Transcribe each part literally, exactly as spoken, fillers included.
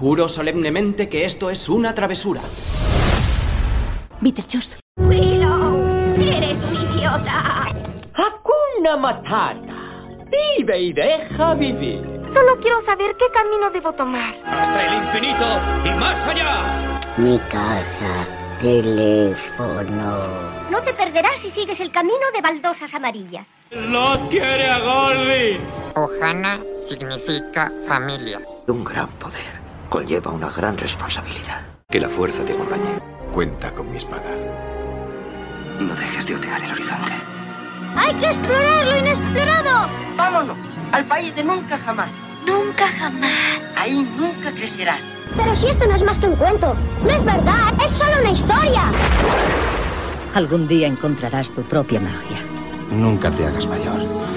Juro solemnemente que esto es una travesura. Beetlejuice. Willow, eres un idiota. Hakuna Matata. Vive y deja vivir. Solo quiero saber qué camino debo tomar. ¡Hasta el infinito y más allá! Mi casa, teléfono. No te perderás si sigues el camino de baldosas amarillas. ¡Los quiere a Goldie! Ohana significa familia. Un gran poder conlleva una gran responsabilidad. Que la fuerza te acompañe. Cuenta con mi espada. No dejes de otear el horizonte. ¡Hay que explorar lo inexplorado! Vámonos, al país de nunca jamás. Nunca jamás. Ahí nunca crecerás. Pero si esto no es más que un cuento, no es verdad, es solo una historia. Algún día encontrarás tu propia magia. Nunca te hagas mayor.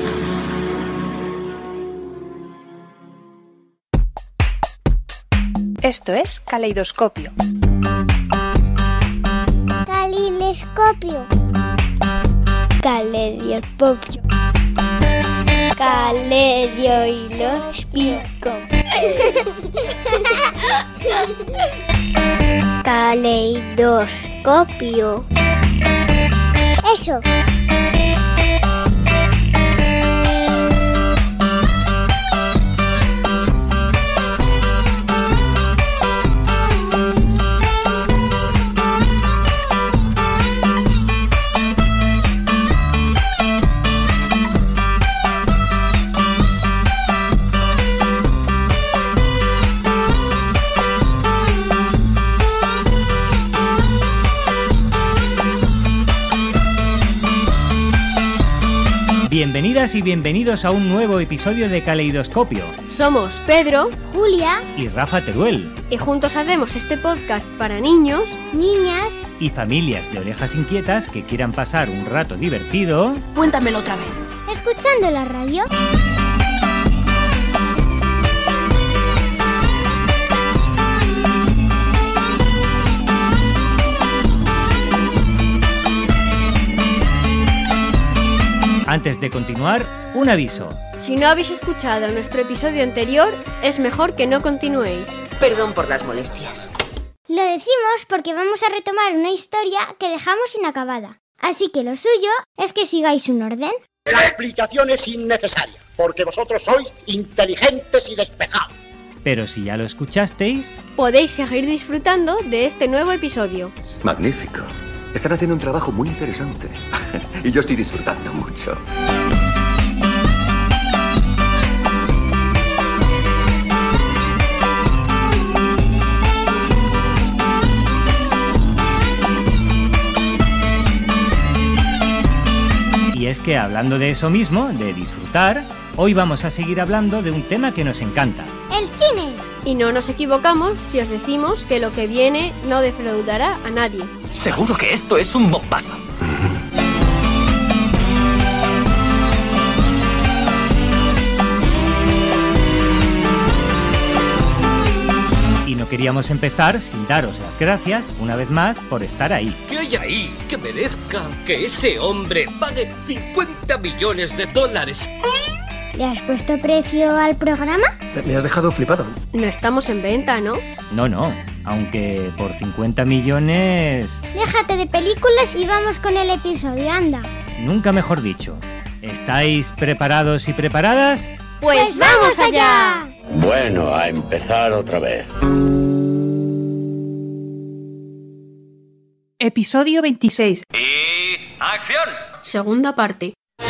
Esto es Caleidoscopio. Calilescopio. Caleidoscopio. Caledio y los pico. Caleidoscopio. Eso. Bienvenidas y bienvenidos a un nuevo episodio de Caleidoscopio. Somos Pedro, Julia y Rafa Teruel. Y juntos hacemos este podcast para niños, niñas y familias de orejas inquietas que quieran pasar un rato divertido. Cuéntamelo otra vez. Escuchando la radio. Antes de continuar, un aviso. Si no habéis escuchado nuestro episodio anterior, es mejor que no continuéis. Perdón por las molestias. Lo decimos porque vamos a retomar una historia que dejamos inacabada. Así que lo suyo es que sigáis un orden. La explicación es innecesaria, porque vosotros sois inteligentes y despejados. Pero si ya lo escuchasteis, podéis seguir disfrutando de este nuevo episodio. Magnífico. Están haciendo un trabajo muy interesante. Y yo estoy disfrutando mucho. Y es que hablando de eso mismo, de disfrutar, hoy vamos a seguir hablando de un tema que nos encanta. ¡El cine! Y no nos equivocamos si os decimos que lo que viene no defraudará a nadie. Seguro que esto es un bombazo. Y no queríamos empezar sin daros las gracias, una vez más, por estar ahí. ¿Qué hay ahí que merezca que ese hombre pague cincuenta millones de dólares? ¿Le has puesto precio al programa? Me has dejado flipado. No estamos en venta, ¿no? No, no. Aunque por cincuenta millones... Déjate de películas y vamos con el episodio, anda. Nunca mejor dicho. ¿Estáis preparados y preparadas? ¡Pues, pues vamos allá! Bueno, a empezar otra vez. Episodio veintiséis. ¡Y acción! Segunda parte.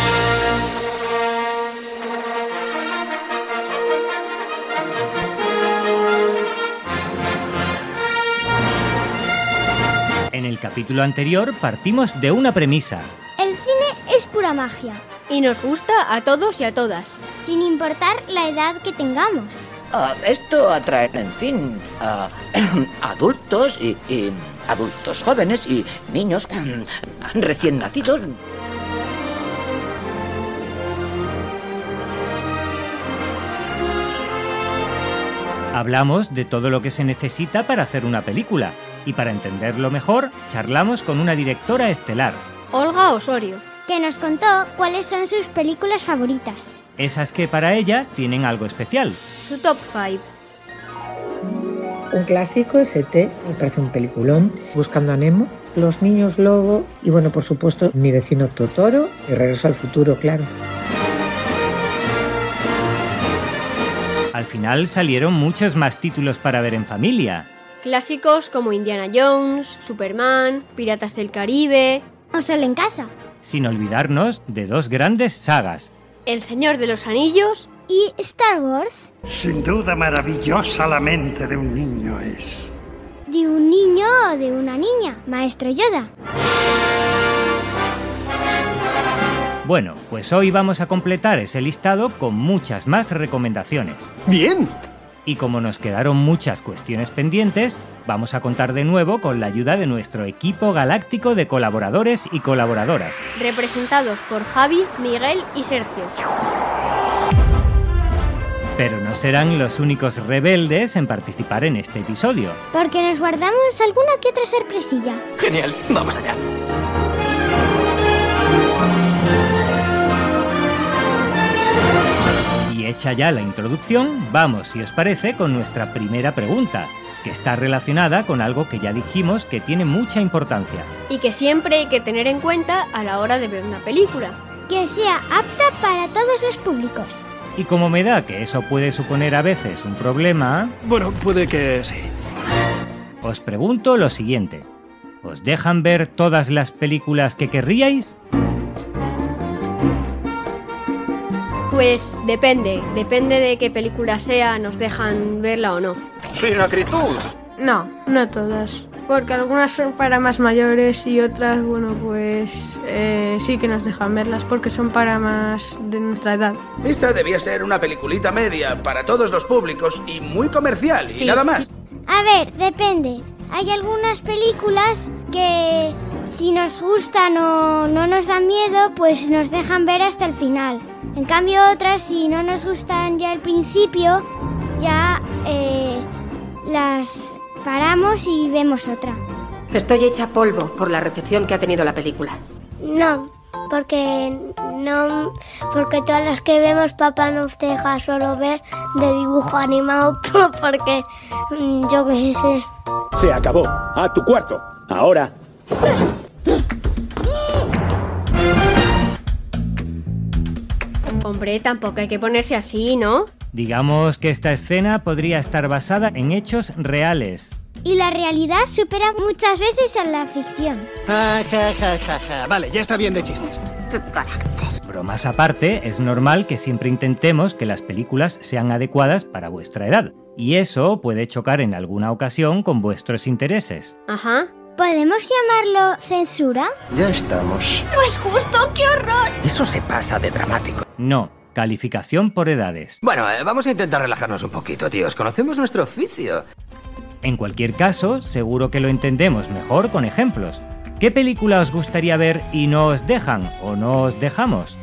En el capítulo anterior partimos de una premisa. El cine es pura magia. Y nos gusta a todos y a todas. Sin importar la edad que tengamos. Uh, esto atrae, en fin, a uh, adultos y, y adultos jóvenes y niños recién nacidos. Hablamos de todo lo que se necesita para hacer una película. Y para entenderlo mejor, charlamos con una directora estelar. Olga Osorio. Que nos contó cuáles son sus películas favoritas. Esas que para ella tienen algo especial. Su top cinco. Un clásico es E T, me parece un peliculón. Buscando a Nemo, Los niños lobo y, bueno, por supuesto, Mi vecino Totoro y Regreso al futuro, claro. Al final salieron muchos más títulos para ver en familia. Clásicos como Indiana Jones, Superman, Piratas del Caribe... O Solo en casa. Sin olvidarnos de dos grandes sagas. El Señor de los Anillos... ¿Y Star Wars? Sin duda maravillosa la mente de un niño es. ¿De un niño o de una niña? Maestro Yoda. Bueno, pues hoy vamos a completar ese listado con muchas más recomendaciones. ¡Bien! Y como nos quedaron muchas cuestiones pendientes, vamos a contar de nuevo con la ayuda de nuestro equipo galáctico de colaboradores y colaboradoras. Representados por Javi, Miguel y Sergio. Pero no serán los únicos rebeldes en participar en este episodio. Porque nos guardamos alguna que otra sorpresilla. Genial, vamos allá. Y hecha ya la introducción, vamos, si os parece, con nuestra primera pregunta, que está relacionada con algo que ya dijimos que tiene mucha importancia. Y que siempre hay que tener en cuenta a la hora de ver una película. Que sea apta para todos los públicos. Y como me da que eso puede suponer a veces un problema... Bueno, puede que sí. Os pregunto lo siguiente. ¿Os dejan ver todas las películas que querríais? Pues depende, depende de qué película sea, nos dejan verla o no. Sin acritud. No, no todas. Porque algunas son para más mayores y otras, bueno, pues eh, sí que nos dejan verlas porque son para más de nuestra edad. Esta debía ser una peliculita media para todos los públicos y muy comercial, sí. Y nada más. A ver, depende. Hay algunas películas que si nos gustan o no nos dan miedo, pues nos dejan ver hasta el final. En cambio otras, si no nos gustan ya al principio, ya eh, las paramos y vemos otra. Estoy hecha polvo por la recepción que ha tenido la película. No, porque no, porque todas las que vemos papá nos deja solo ver de dibujo animado porque yo qué sé. Se acabó. A tu cuarto. Ahora. Hombre, tampoco hay que ponerse así, ¿no? Digamos que esta escena podría estar basada en hechos reales. Y la realidad supera muchas veces a la ficción. Ja, ja, ja, ja, ja. Vale, ya está bien de chistes. ¡Qué carácter! Bromas aparte, es normal que siempre intentemos que las películas sean adecuadas para vuestra edad. Y eso puede chocar en alguna ocasión con vuestros intereses. Ajá. ¿Podemos llamarlo censura? Ya estamos. ¡No es justo! ¡Qué horror! Eso se pasa de dramático. No. Calificación por edades. Bueno, eh, vamos a intentar relajarnos un poquito, tíos. Conocemos nuestro oficio. En cualquier caso, seguro que lo entendemos mejor con ejemplos. ¿Qué película os gustaría ver y no os dejan o no os dejamos?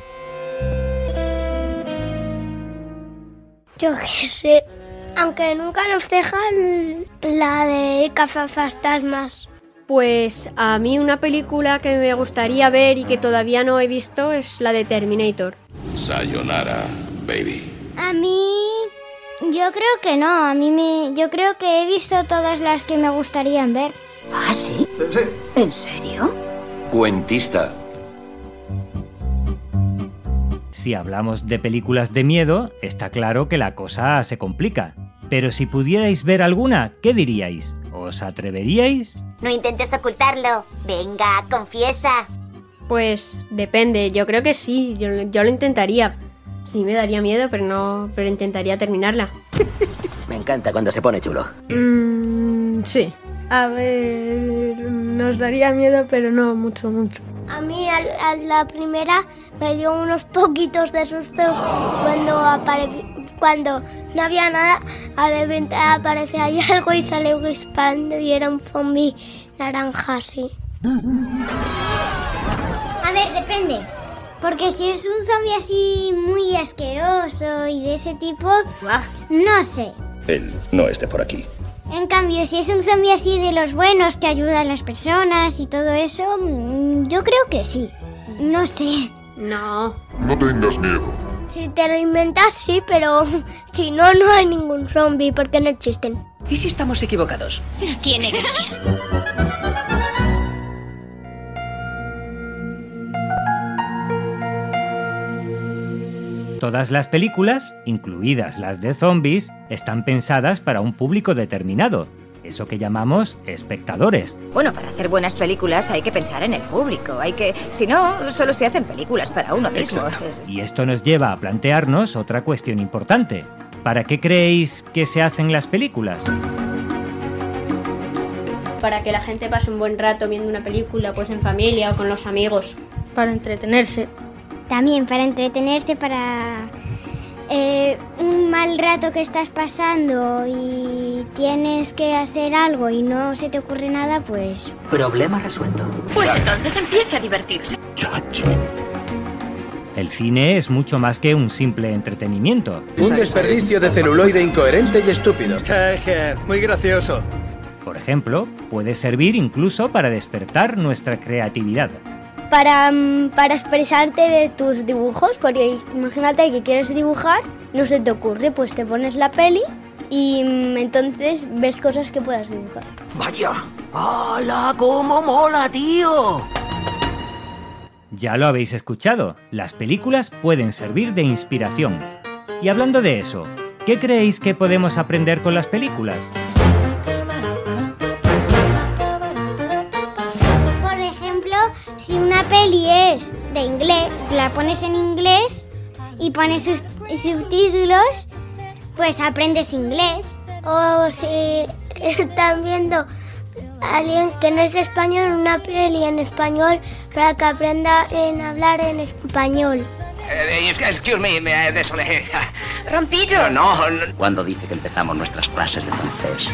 Yo qué sé. Aunque nunca nos dejan la de cazafantasmas. Pues a mí una película que me gustaría ver y que todavía no he visto es la de Terminator. Sayonara, baby. A mí... yo creo que no. A mí me... yo creo que he visto todas las que me gustarían ver. ¿Ah, sí? Sí. ¿En serio? Cuentista. Si hablamos de películas de miedo, está claro que la cosa se complica. Pero si pudierais ver alguna, ¿qué diríais? ¿Os atreveríais? No intentes ocultarlo. Venga, confiesa. Pues depende, yo creo que sí, yo, yo lo intentaría. Sí, me daría miedo, pero no, pero intentaría terminarla. Me encanta cuando se pone chulo. Mm, sí. A ver, nos daría miedo, pero no mucho, mucho. A mí a, a la primera me dio unos poquitos de sustos cuando apareció, cuando no había nada, a de repente aparece ahí algo y sale disparando y era un zombie naranja así. A ver, depende. Porque si es un zombie así muy asqueroso y de ese tipo, no sé. Él no esté por aquí. En cambio, si es un zombie así de los buenos que ayuda a las personas y todo eso, yo creo que sí. No sé. No. No tengas miedo. Si te lo inventas, sí, pero si no, no hay ningún zombie porque no existen. ¿Y si estamos equivocados? No tiene gracia. Todas las películas, incluidas las de zombies, están pensadas para un público determinado, eso que llamamos espectadores. Bueno, para hacer buenas películas hay que pensar en el público, hay que... Si no, solo se hacen películas para uno mismo. Es... Y esto nos lleva a plantearnos otra cuestión importante. ¿Para qué creéis que se hacen las películas? Para que la gente pase un buen rato viendo una película, pues en familia o con los amigos. Para entretenerse. También para entretenerse, para eh, un mal rato que estás pasando y tienes que hacer algo y no se te ocurre nada, pues... Problema resuelto. Pues entonces empiece a divertirse. Chacho. El cine es mucho más que un simple entretenimiento. Un desperdicio de celuloide incoherente y estúpido. Muy gracioso. Por ejemplo, puede servir incluso para despertar nuestra creatividad. Para, para expresarte de tus dibujos, porque imagínate que quieres dibujar, no se te ocurre, pues te pones la peli y entonces ves cosas que puedas dibujar. ¡Vaya! ¡Hala! ¡Cómo mola, tío! Ya lo habéis escuchado, las películas pueden servir de inspiración. Y hablando de eso, ¿qué creéis que podemos aprender con las películas? Si una peli es de inglés, la pones en inglés y pones sus subtítulos, pues aprendes inglés. O si están viendo a alguien que no es español, una peli en español, para que aprenda en hablar en español. Uh, excuse me, me désolé. Rompillo. No, no. Cuando dice que empezamos nuestras clases de francés.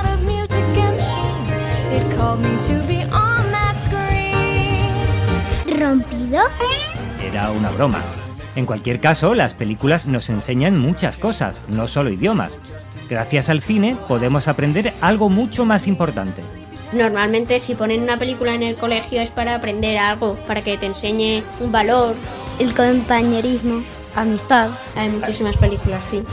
¿Rompido? Era una broma. En cualquier caso, las películas nos enseñan muchas cosas, no solo idiomas. Gracias al cine podemos aprender algo mucho más importante. Normalmente si ponen una película en el colegio es para aprender algo, para que te enseñe un valor. El compañerismo, amistad. Hay muchísimas películas, sí.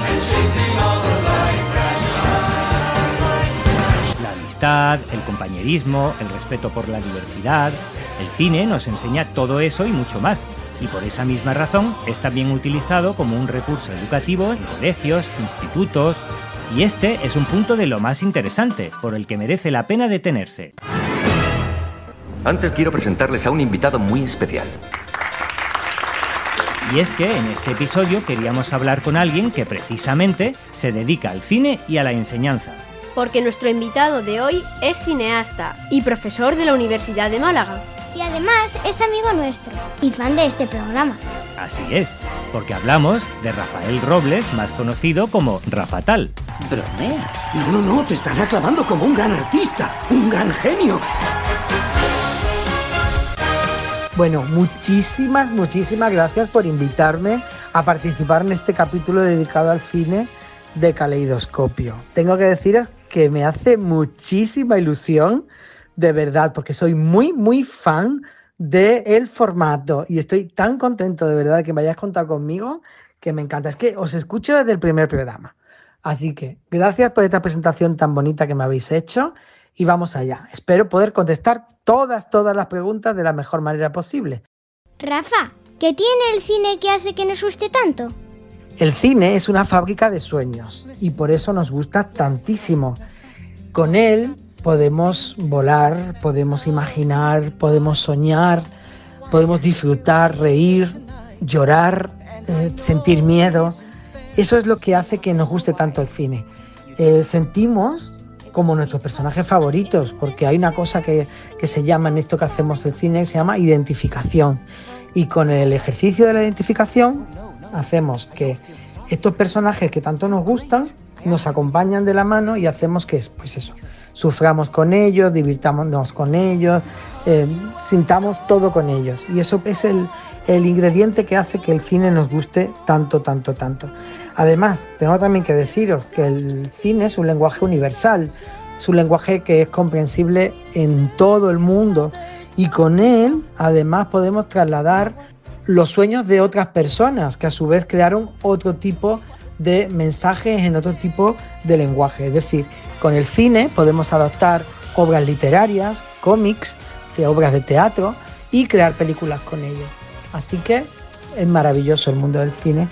La amistad, el compañerismo, el respeto por la diversidad. El cine nos enseña todo eso y mucho más, y por esa misma razón es también utilizado como un recurso educativo en colegios, institutos, y este es un punto de lo más interesante, por el que merece la pena detenerse. Antes quiero presentarles a un invitado muy especial. Y es que en este episodio queríamos hablar con alguien que precisamente se dedica al cine y a la enseñanza. Porque nuestro invitado de hoy es cineasta y profesor de la Universidad de Málaga. Y además es amigo nuestro y fan de este programa. Así es, porque hablamos de Rafael Robles, más conocido como Rafatal. Bromea. No, no, no, te están aclamando como un gran artista, un gran genio. Bueno, muchísimas, muchísimas gracias por invitarme a participar en este capítulo dedicado al cine de Caleidoscopio. Tengo que deciros que me hace muchísima ilusión, de verdad, porque soy muy, muy fan del formato y estoy tan contento de verdad que me hayáis contado conmigo, que me encanta. Es que os escucho desde el primer programa. Así que gracias por esta presentación tan bonita que me habéis hecho y vamos allá. Espero poder contestar todas, todas las preguntas de la mejor manera posible. Rafa, ¿qué tiene el cine que hace que nos guste tanto? El cine es una fábrica de sueños y por eso nos gusta tantísimo. Con él podemos volar, podemos imaginar, podemos soñar, podemos disfrutar, reír, llorar, eh, sentir miedo. Eso es lo que hace que nos guste tanto el cine. Eh, sentimos como nuestros personajes favoritos, porque hay una cosa que, que se llama en esto que hacemos el cine, que se llama identificación. Y con el ejercicio de la identificación hacemos que estos personajes que tanto nos gustan nos acompañan de la mano y hacemos que, pues eso, suframos con ellos, divirtámonos con ellos, eh, sintamos todo con ellos. Y eso es el, el ingrediente que hace que el cine nos guste tanto, tanto, tanto. Además, tengo también que deciros que el cine es un lenguaje universal, es un lenguaje que es comprensible en todo el mundo y con él, además, podemos trasladar los sueños de otras personas, que a su vez crearon otro tipo de mensajes en otro tipo de lenguaje. Es decir, con el cine podemos adaptar obras literarias, cómics, de obras de teatro y crear películas con ello. Así que es maravilloso el mundo del cine.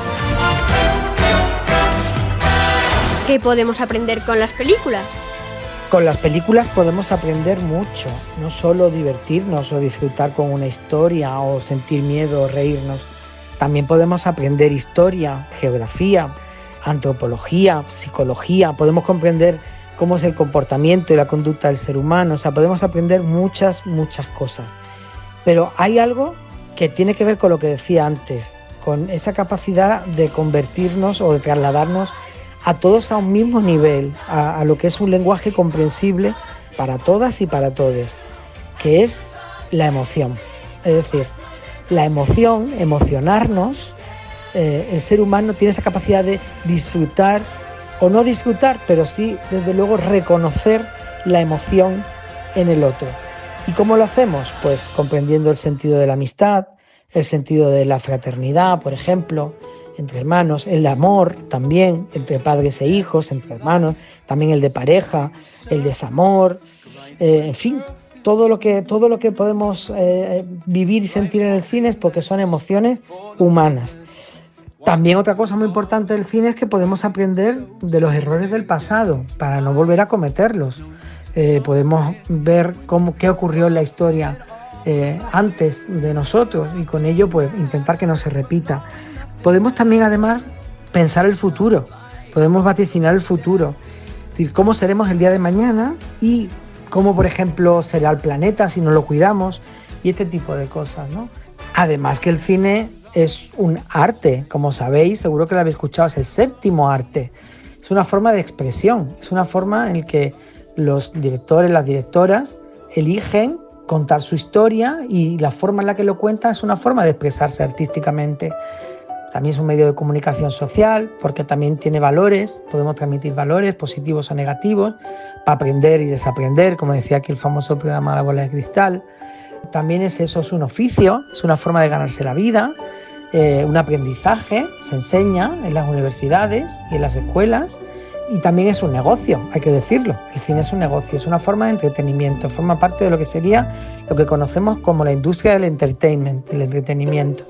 ¿Qué podemos aprender con las películas? Con las películas podemos aprender mucho, no solo divertirnos o disfrutar con una historia o sentir miedo o reírnos. También podemos aprender historia, geografía, antropología, psicología, podemos comprender cómo es el comportamiento y la conducta del ser humano, o sea, podemos aprender muchas, muchas cosas. Pero hay algo que tiene que ver con lo que decía antes, con esa capacidad de convertirnos o de trasladarnos a todos a un mismo nivel, a, a lo que es un lenguaje comprensible para todas y para todos, que es la emoción. Es decir, la emoción, emocionarnos, eh, el ser humano tiene esa capacidad de disfrutar, o no disfrutar, pero sí, desde luego, reconocer la emoción en el otro. ¿Y cómo lo hacemos? Pues comprendiendo el sentido de la amistad, el sentido de la fraternidad, por ejemplo, entre hermanos, el amor también, entre padres e hijos, entre hermanos, también el de pareja, el desamor, eh, en fin, todo lo que, todo lo que podemos eh, vivir y sentir en el cine es porque son emociones humanas. También otra cosa muy importante del cine es que podemos aprender de los errores del pasado para no volver a cometerlos. Eh, podemos ver cómo, qué ocurrió en la historia eh, antes de nosotros y con ello pues intentar que no se repita. Podemos también además pensar el futuro, podemos vaticinar el futuro, es decir, cómo seremos el día de mañana y cómo, por ejemplo, será el planeta si no lo cuidamos y este tipo de cosas, ¿no? Además que el cine es un arte, como sabéis, seguro que lo habéis escuchado, es el séptimo arte. Es una forma de expresión, es una forma en la que los directores, las directoras eligen contar su historia y la forma en la que lo cuentan es una forma de expresarse artísticamente. También es un medio de comunicación social porque también tiene valores, podemos transmitir valores positivos o negativos para aprender y desaprender, como decía aquí el famoso programa La Bola de Cristal. También es eso, es un oficio, es una forma de ganarse la vida, eh, un aprendizaje, se enseña en las universidades y en las escuelas y también es un negocio, hay que decirlo. El cine es un negocio, es una forma de entretenimiento, forma parte de lo que sería lo que conocemos como la industria del entertainment, el entretenimiento.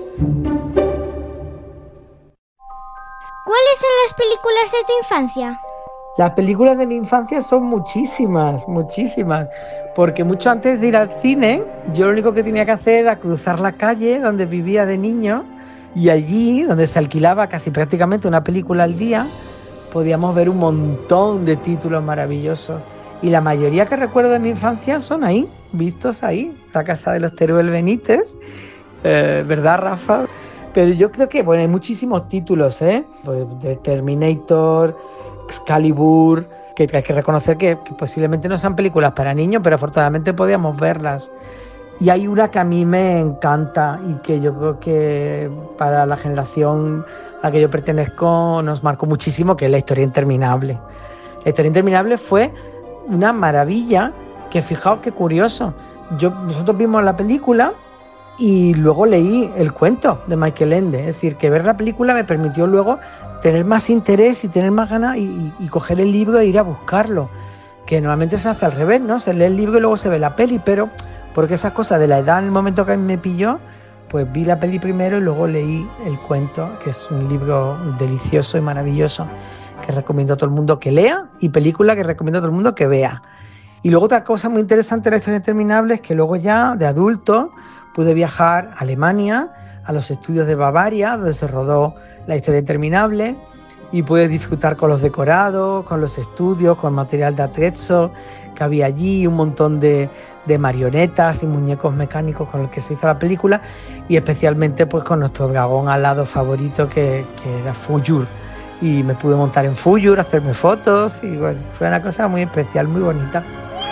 ¿Cuáles son las películas de tu infancia? Las películas de mi infancia son muchísimas, muchísimas, porque mucho antes de ir al cine, yo lo único que tenía que hacer era cruzar la calle donde vivía de niño y allí, donde se alquilaba casi prácticamente una película al día, podíamos ver un montón de títulos maravillosos. Y la mayoría que recuerdo de mi infancia son ahí, vistos ahí, La casa de los Teruel Benítez, eh, ¿verdad, Rafa? Pero yo creo que, bueno, hay muchísimos títulos, ¿eh? Pues de Terminator, Excalibur, que hay que reconocer que, que posiblemente no sean películas para niños, pero afortunadamente podíamos verlas. Y hay una que a mí me encanta y que yo creo que para la generación a la que yo pertenezco nos marcó muchísimo, que es La historia interminable. La historia interminable fue una maravilla, que fijaos qué curioso. Yo, nosotros vimos la película y luego leí el cuento de Michael Ende, es decir, que ver la película me permitió luego tener más interés y tener más ganas y, y, y coger el libro e ir a buscarlo, que normalmente se hace al revés, ¿no? Se lee el libro y luego se ve la peli, pero porque esas cosas de la edad en el momento que a mí me pilló, pues vi la peli primero y luego leí el cuento, que es un libro delicioso y maravilloso, que recomiendo a todo el mundo que lea, y película que recomiendo a todo el mundo que vea. Y luego otra cosa muy interesante de La historia interminable es que luego ya de adulto pude viajar a Alemania, a los estudios de Bavaria, donde se rodó La historia interminable, y pude disfrutar con los decorados, con los estudios, con el material de atrezzo que había allí, un montón de, de marionetas y muñecos mecánicos con los que se hizo la película, y especialmente pues con nuestro dragón alado favorito que, que era Fuyur. Y me pude montar en Fuyur, hacerme fotos, y bueno, fue una cosa muy especial, muy bonita.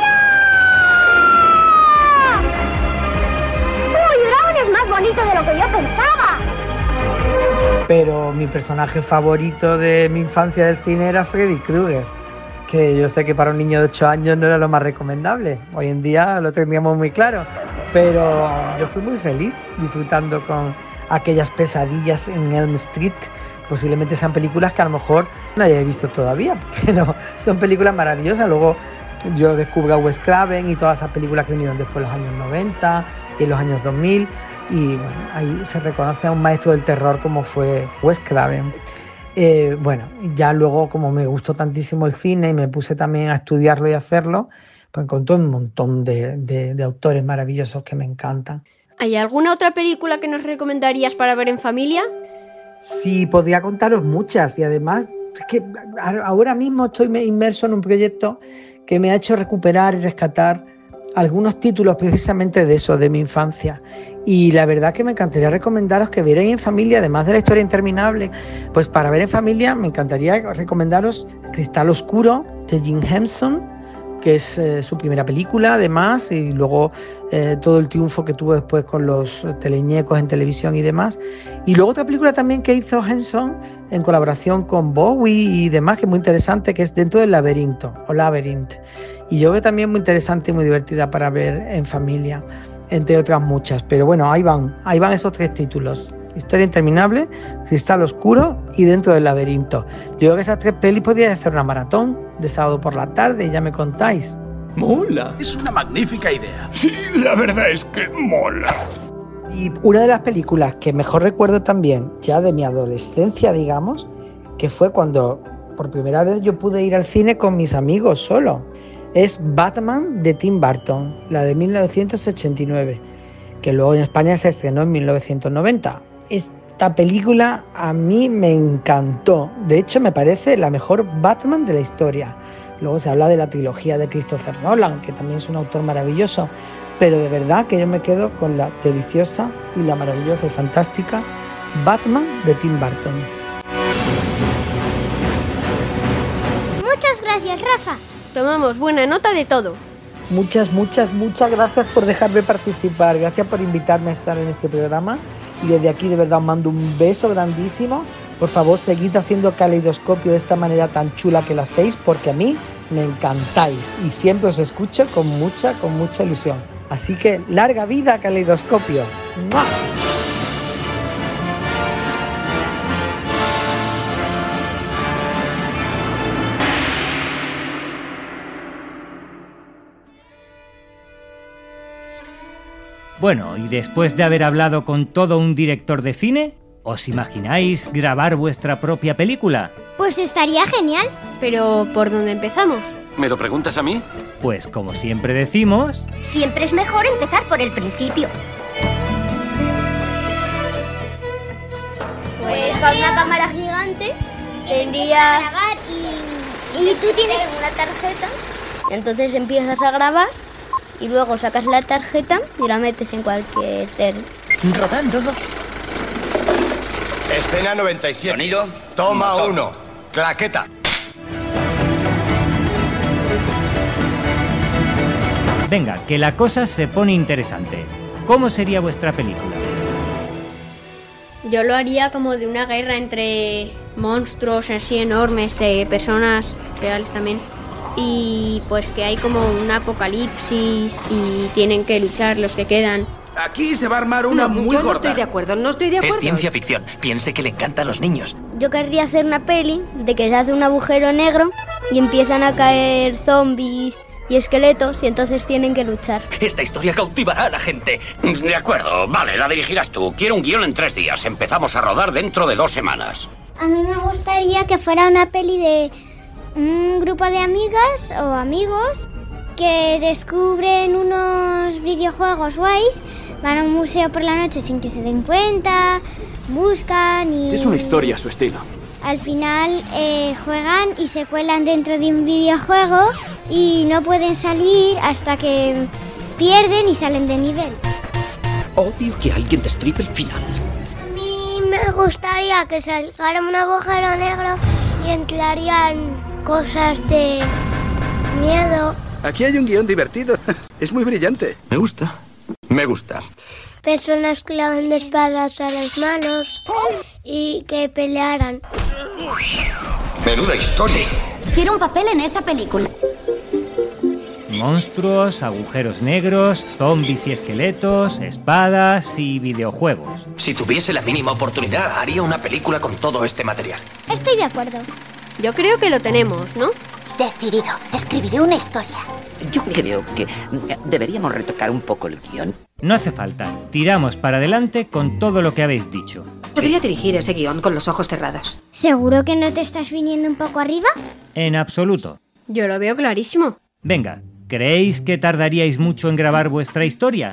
Bonito de lo que yo pensaba. Pero mi personaje favorito de mi infancia del cine era Freddy Krueger, que yo sé que para un niño de ocho años no era lo más recomendable. Hoy en día lo tendríamos muy claro. pero yo fui muy feliz disfrutando con aquellas pesadillas en Elm Street. Posiblemente sean películas que a lo mejor no haya visto todavía, pero son películas maravillosas. Luego yo descubro a Wes Craven y todas esas películas que vinieron después en los años noventa y en los años dos mil, y bueno, ahí se reconoce a un maestro del terror como fue Wes Craven. Eh, bueno, ya luego, como me gustó tantísimo el cine y me puse también a estudiarlo y a hacerlo, pues encontré un montón de, de, de autores maravillosos que me encantan. ¿Hay alguna otra película que nos recomendarías para ver en familia? Sí, podría contaros muchas, y además es que ahora mismo estoy inmerso en un proyecto que me ha hecho recuperar y rescatar algunos títulos precisamente de eso, de mi infancia. Y la verdad que me encantaría recomendaros que vierais en familia, además de La historia interminable, pues para ver en familia me encantaría recomendaros Cristal Oscuro de Jim Henson, que es eh, su primera película además, y luego eh, todo el triunfo que tuvo después con los teleñecos en televisión y demás. Y luego otra película también que hizo Henson en colaboración con Bowie y demás, que es muy interesante, que es Dentro del laberinto o Labyrinth, y yo veo también muy interesante y muy divertida para ver en familia, entre otras muchas. Pero bueno, ahí van, ahí van esos tres títulos: Historia interminable, Cristal oscuro y Dentro del laberinto. Yo creo que esas tres pelis podría hacer una maratón de sábado por la tarde y ya me contáis. Mola. Es una magnífica idea. Sí, la verdad es que mola. Y una de las películas que mejor recuerdo también, ya de mi adolescencia, digamos, que fue cuando por primera vez yo pude ir al cine con mis amigos solo, es Batman de Tim Burton, la de mil novecientos ochenta y nueve, que luego en España se estrenó en mil novecientos noventa. Esta película a mí me encantó. De hecho, me parece la mejor Batman de la historia. Luego se habla de la trilogía de Christopher Nolan, que también es un autor maravilloso. Pero de verdad que yo me quedo con la deliciosa y la maravillosa y fantástica Batman de Tim Burton. Muchas gracias, Rafa. Tomamos buena nota de todo. Muchas, muchas, muchas gracias por dejarme participar. Gracias por invitarme a estar en este programa. Y desde aquí de verdad os mando un beso grandísimo. Por favor, seguid haciendo Caleidoscopio de esta manera tan chula que lo hacéis, porque a mí me encantáis y siempre os escucho con mucha, con mucha ilusión. Así que larga vida, Caleidoscopio. ¡Mua! Bueno, y después de haber hablado con todo un director de cine, ¿os imagináis grabar vuestra propia película? Pues estaría genial. Pero, ¿por dónde empezamos? ¿Me lo preguntas a mí? Pues como siempre decimos... Siempre es mejor empezar por el principio. Pues con una cámara gigante tendrías... grabar y, y tú tienes una tarjeta, entonces empiezas a grabar y luego sacas la tarjeta y la metes en cualquier tele. Rodando. Escena noventa y siete. Sonido. Toma uno. Claqueta. Venga, que la cosa se pone interesante. ¿Cómo sería vuestra película? Yo lo haría como de una guerra entre monstruos así enormes, eh, personas reales también. Y pues que hay como un apocalipsis y tienen que luchar los que quedan. Aquí se va a armar una no, muy yo gorda. No estoy de acuerdo, no estoy de acuerdo. Es ciencia ficción. Piense que le encanta a los niños. Yo querría hacer una peli de que se hace un agujero negro y empiezan a caer zombies y esqueletos y entonces tienen que luchar. Esta historia cautivará a la gente. De acuerdo, vale, la dirigirás tú. Quiero un guión en tres días. Empezamos a rodar dentro de dos semanas. A mí me gustaría que fuera una peli de un grupo de amigas o amigos que descubren unos videojuegos guays, van a un museo por la noche sin que se den cuenta, buscan y... Es una historia a su estilo. Al final eh, juegan y se cuelan dentro de un videojuego y no pueden salir hasta que pierden y salen de nivel. Odio que alguien destripe el final. A mí me gustaría que salga un agujero negro y entrarían cosas de miedo. Aquí hay un guión divertido. Es muy brillante. Me gusta. Me gusta. Personas clavan de espadas a los malos y que pelearan. Menuda historia. Quiero un papel en esa película. Monstruos, agujeros negros, zombies y esqueletos, espadas y videojuegos. Si tuviese la mínima oportunidad, haría una película con todo este material. Estoy de acuerdo. Yo creo que lo tenemos, ¿no? Decidido. Escribiré una historia. Yo creo que deberíamos retocar un poco el guión. No hace falta. Tiramos para adelante con todo lo que habéis dicho. Podría dirigir ese guión con los ojos cerrados. ¿Seguro que no te estás viniendo un poco arriba? En absoluto. Yo lo veo clarísimo. Venga, ¿creéis que tardaríais mucho en grabar vuestra historia?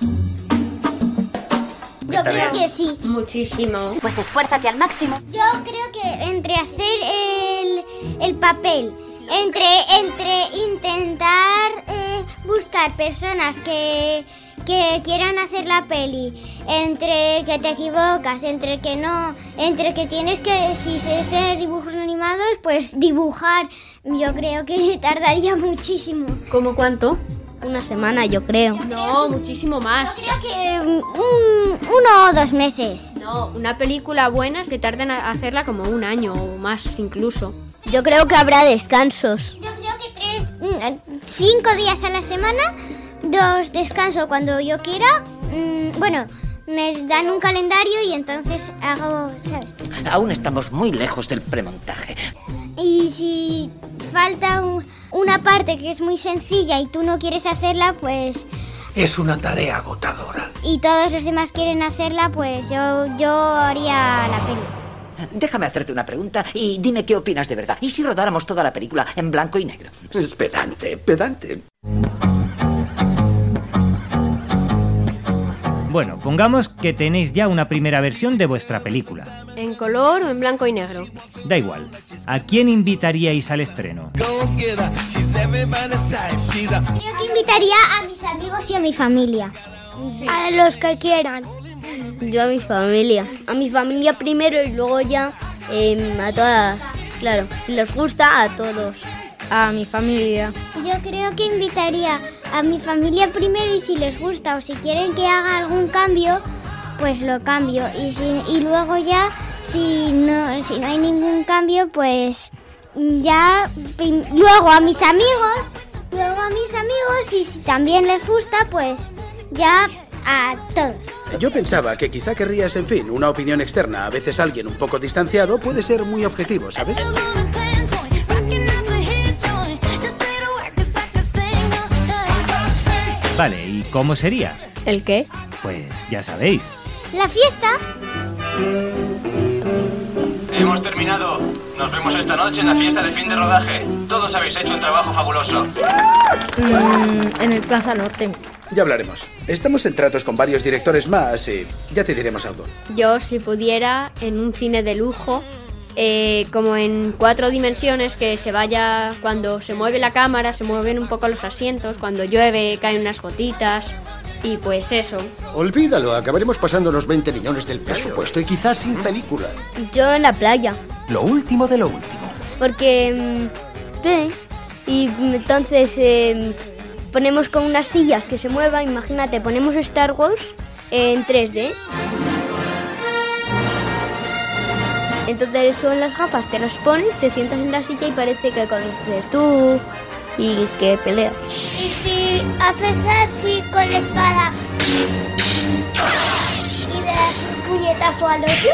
Yo creo que sí. Muchísimo. Pues esfuérzate al máximo. Yo creo que entre hacer el, el papel, entre, entre intentar eh, buscar personas que, que quieran hacer la peli, entre que te equivocas, entre que no, entre que tienes que, si se es de dibujos animados, pues dibujar, yo creo que tardaría muchísimo. ¿Cómo cuánto? Una semana, yo creo. No, muchísimo más. Yo creo que un, uno o dos meses. No, una película buena se tarda en hacerla como un año o más incluso. Yo creo que habrá descansos. Yo creo que tres, cinco días a la semana, dos descanso cuando yo quiera. Mm, bueno, me dan un calendario y entonces hago, ¿sabes? Aún estamos muy lejos del premontaje. Y si falta un, una parte que es muy sencilla y tú no quieres hacerla, pues... Es una tarea agotadora. Y todos los demás quieren hacerla, pues yo, yo haría la peli. Déjame hacerte una pregunta y dime qué opinas de verdad. ¿Y si rodáramos toda la película en blanco y negro? Es pedante, pedante. Bueno, pongamos que tenéis ya una primera versión de vuestra película. ¿En color o en blanco y negro? Da igual. ¿A quién invitaríais al estreno? Creo que invitaría a mis amigos y a mi familia. Sí. A los que quieran. Yo a mi familia. A mi familia primero y luego ya eh, a todas. Claro, si les gusta, a todos. A mi familia. Yo creo que invitaría a mi familia primero y si les gusta o si quieren que haga algún cambio, pues lo cambio. Y, si, y luego ya, si no, si no hay ningún cambio, pues ya prim, luego a mis amigos, luego a mis amigos y si también les gusta, pues ya a todos. Yo pensaba que quizá querrías, en fin, una opinión externa. A veces alguien un poco distanciado puede ser muy objetivo, ¿sabes? Vale, ¿y cómo sería? ¿El qué? Pues ya sabéis. La fiesta. Hemos terminado. Nos vemos esta noche en la fiesta de fin de rodaje. Todos habéis hecho un trabajo fabuloso. Mm, en el Plaza Norte. Ya hablaremos. Estamos en tratos con varios directores más y ya te diremos algo. Yo, si pudiera, en un cine de lujo, eh, como en cuatro dimensiones, que se vaya, cuando se mueve la cámara, se mueven un poco los asientos, cuando llueve caen unas gotitas, y pues eso. Olvídalo, acabaremos pasando los veinte millones del presupuesto y quizás sin película. Yo en la playa. Lo último de lo último. Porque... Sí. Y entonces eh, ponemos con unas sillas que se muevan, imagínate, ponemos Star Wars en tres D. Entonces son las gafas, te las pones, te sientas en la silla y parece que conoces tú y que peleas. ¿Y si haces así con la espada y le das un puñetazo al otro?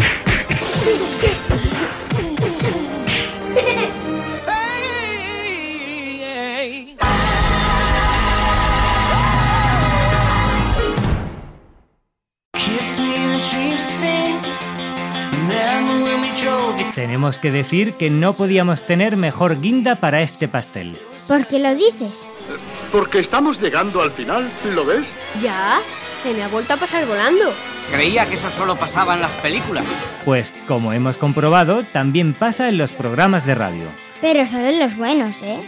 Tenemos que decir que no podíamos tener mejor guinda para este pastel. ¿Por qué lo dices? Porque estamos llegando al final, ¿lo ves? ¿Ya? Se me ha vuelto a pasar volando. Creía que eso solo pasaba en las películas. Pues, como hemos comprobado, también pasa en los programas de radio. Pero solo en los buenos, ¿eh?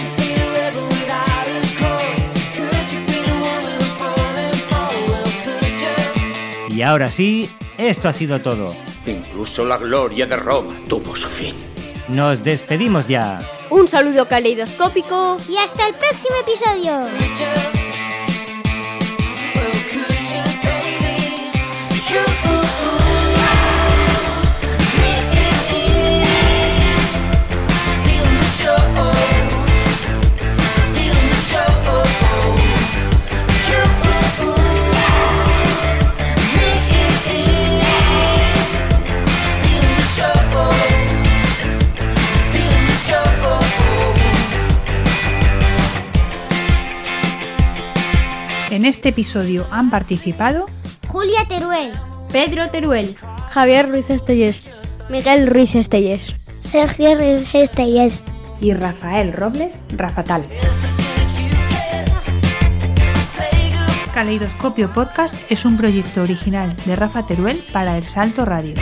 Y ahora sí, esto ha sido todo. Incluso la gloria de Roma tuvo su fin. Nos despedimos ya. Un saludo caleidoscópico. Y hasta el próximo episodio. Stealing the show, stealing the En este episodio han participado Julia Teruel, Pedro Teruel, Javier Ruiz Estellés, Miguel Ruiz Estellés, Sergio Ruiz Estellés y Rafael Robles Rafatal. Caleidoscopio Podcast es un proyecto original de Rafa Teruel para El Salto Radio.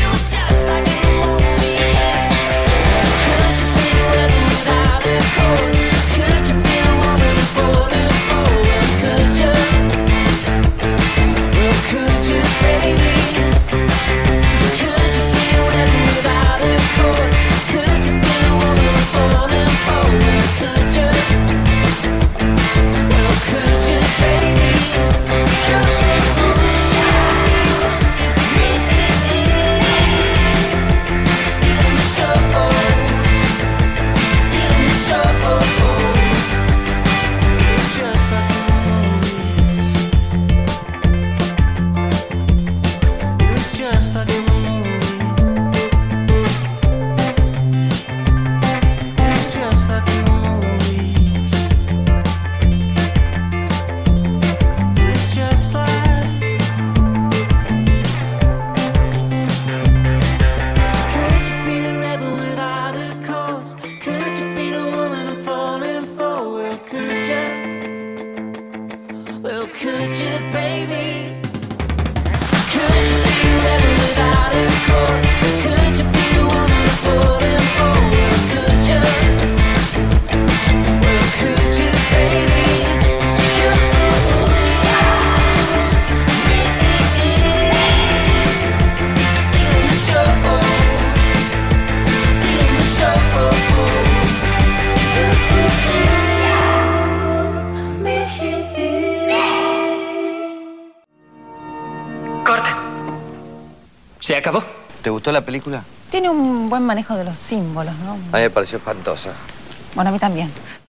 ¿Se acabó? ¿Te gustó la película? Tiene un buen manejo de los símbolos, ¿no? A mí me pareció espantosa. Bueno, a mí también.